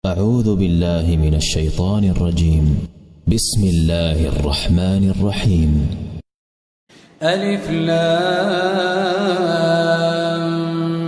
أعوذ بالله من الشيطان الرجيم. بسم الله الرحمن الرحيم. ألف لام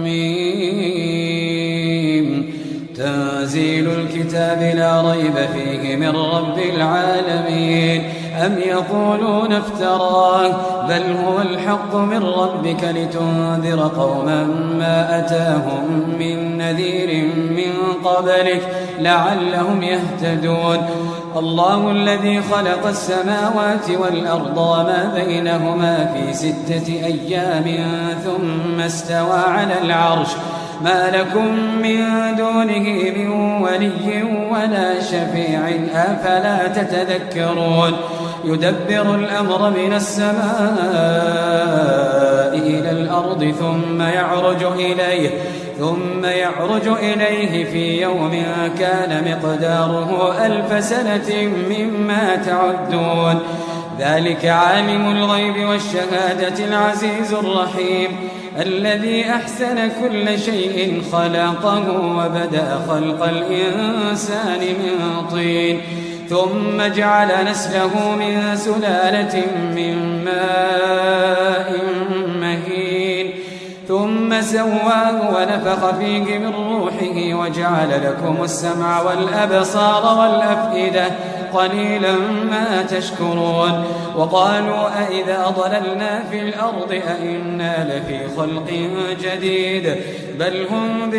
ميم. تنزيل الكتاب لا ريب فيه من رب العالمين. أم يقولون افتراه بل هو الحق من ربك لتنذر قوما ما أتاهم من نذير من قبلك لعلهم يهتدون. الله الذي خلق السماوات والأرض وما بينهما في 6 أيام ثم استوى على العرش ما لكم من دونه من ولي ولا شفيع أفلا تتذكرون. يدبر الأمر من السماء إلى الأرض ثم يعرج إليه في يوم كان مقداره 1000 سنة مما تعدون. ذلك عالم الغيب والشهادة العزيز الرحيم الذي أحسن كل شيء خلقه وبدأ خلق الإنسان من طين ثم جعل نسله من سلالة من ماء مهين ثم سواه ونفخ فيه من روحه وجعل لكم السمع والأبصار والأفئدة قليلا ما تشكرون. وقالوا أئذا ضللنا في الأرض أئنا لفي خلق جديد بل هم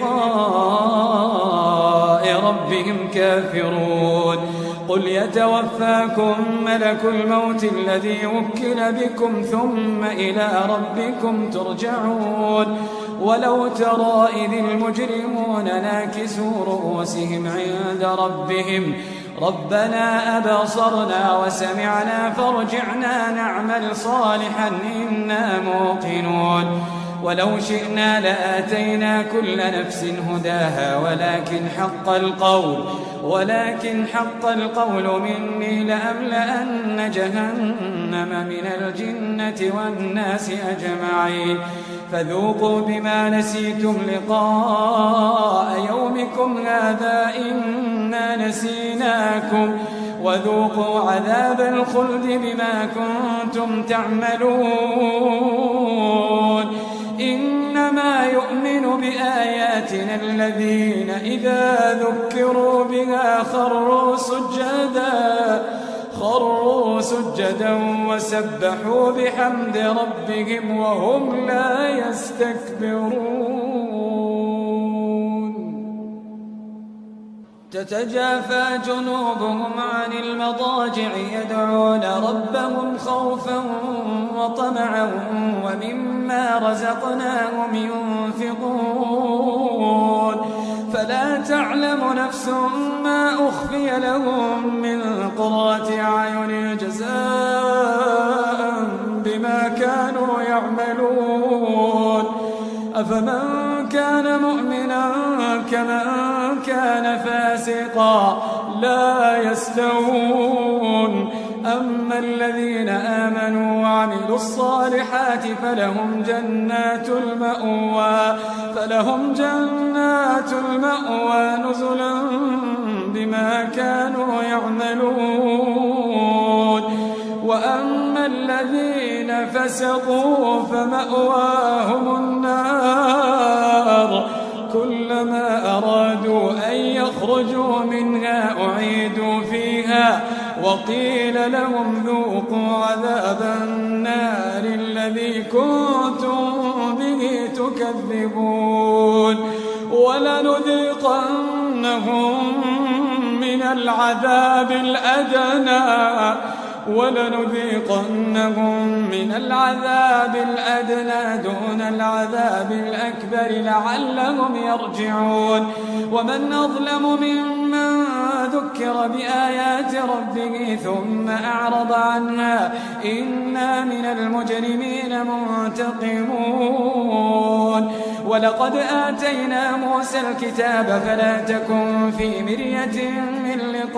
بلقاء ربهم كافرون. قل يتوفاكم ملك الموت الذي وكل بكم ثم إلى ربكم ترجعون. ولو ترى إذ المجرمون ناكسوا رؤوسهم عند ربهم ربنا أبصرنا وسمعنا فارجعنا نعمل صالحا إنا موقنون. ولو شئنا لآتينا كل نفس هداها ولكن حق القول مني لأملأن جهنم من الجنة والناس أجمعين. فذوقوا بما نسيتم لقاء يومكم هذا إنا نسيناكم وذوقوا عذاب الخلد بما كنتم تعملون. إنما يؤمن بآياتنا الذين إذا ذكروا بها خروا سجدا وسبحوا بحمد ربهم وهم لا يستكبرون. تتجافى جنوبهم عن المضاجع يدعون ربهم خوفا وطمعا ومما رزقناهم ينفقون. فلا تعلم نفس ما أخفي لهم من قرة أعين جزاء بما كانوا يعملون. أفمن كان مؤمنا كمن كان فاسقا لا يستوون. أما الذين آمنوا وعملوا الصالحات فلهم جنات المأوى نزلا بما كانوا يعملون. وأما الذين فسقوا فمأواهم النار كلما أرادوا أن يخرجوا منها أعيدوا فيها وقيل لهم ذوقوا عذاب النار الذي كنتم به تكذبون. ولنذيقنهم من العذاب الأدنى دون العذاب الأكبر لعلهم يرجعون. ومن أظلم ممن ذكر بآيات ربه ثم أعرض عنها إنا من المجرمين منتقمون. ولقد آتينا موسى الكتاب فلا تكن في مرية من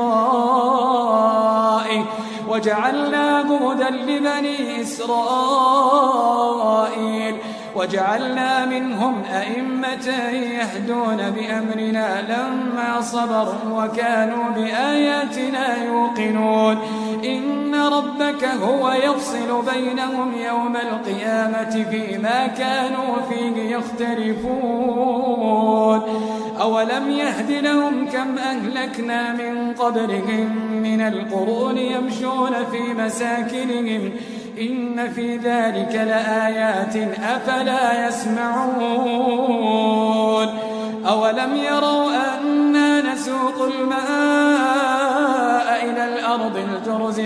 لقائه وجعلناه هدى لبني إسرائيل وجعلنا منهم أئمة يهدون بأمرنا لما صبروا وكانوا بآياتنا يوقنون إن ربك هو يفصل بينهم يوم القيامة فيما كانوا فيه يختلفون أولم يهد لهم كم أهلكنا من قبلهم من القرون يمشون في مساكنهم إن في ذلك لآيات أفلا يسمعون أولم يروا أنا نسوق الماء إلى الأرض الجرز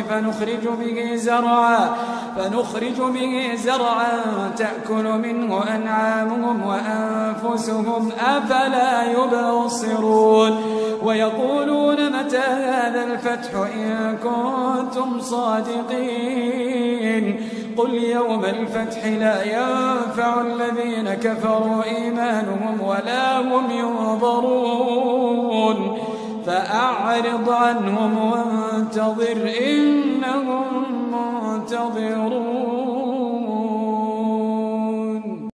فنخرج به زرعا تأكل منه أنعامهم وأنفسهم أفلا يبصرون ويقولون متى هذا الفتح إن كنتم صادقين قل يوم الفتح لا ينفع الذين كفروا إيمانهم ولا هم ينظرون فأعرض عنهم وانتظر إنهم منتظرون.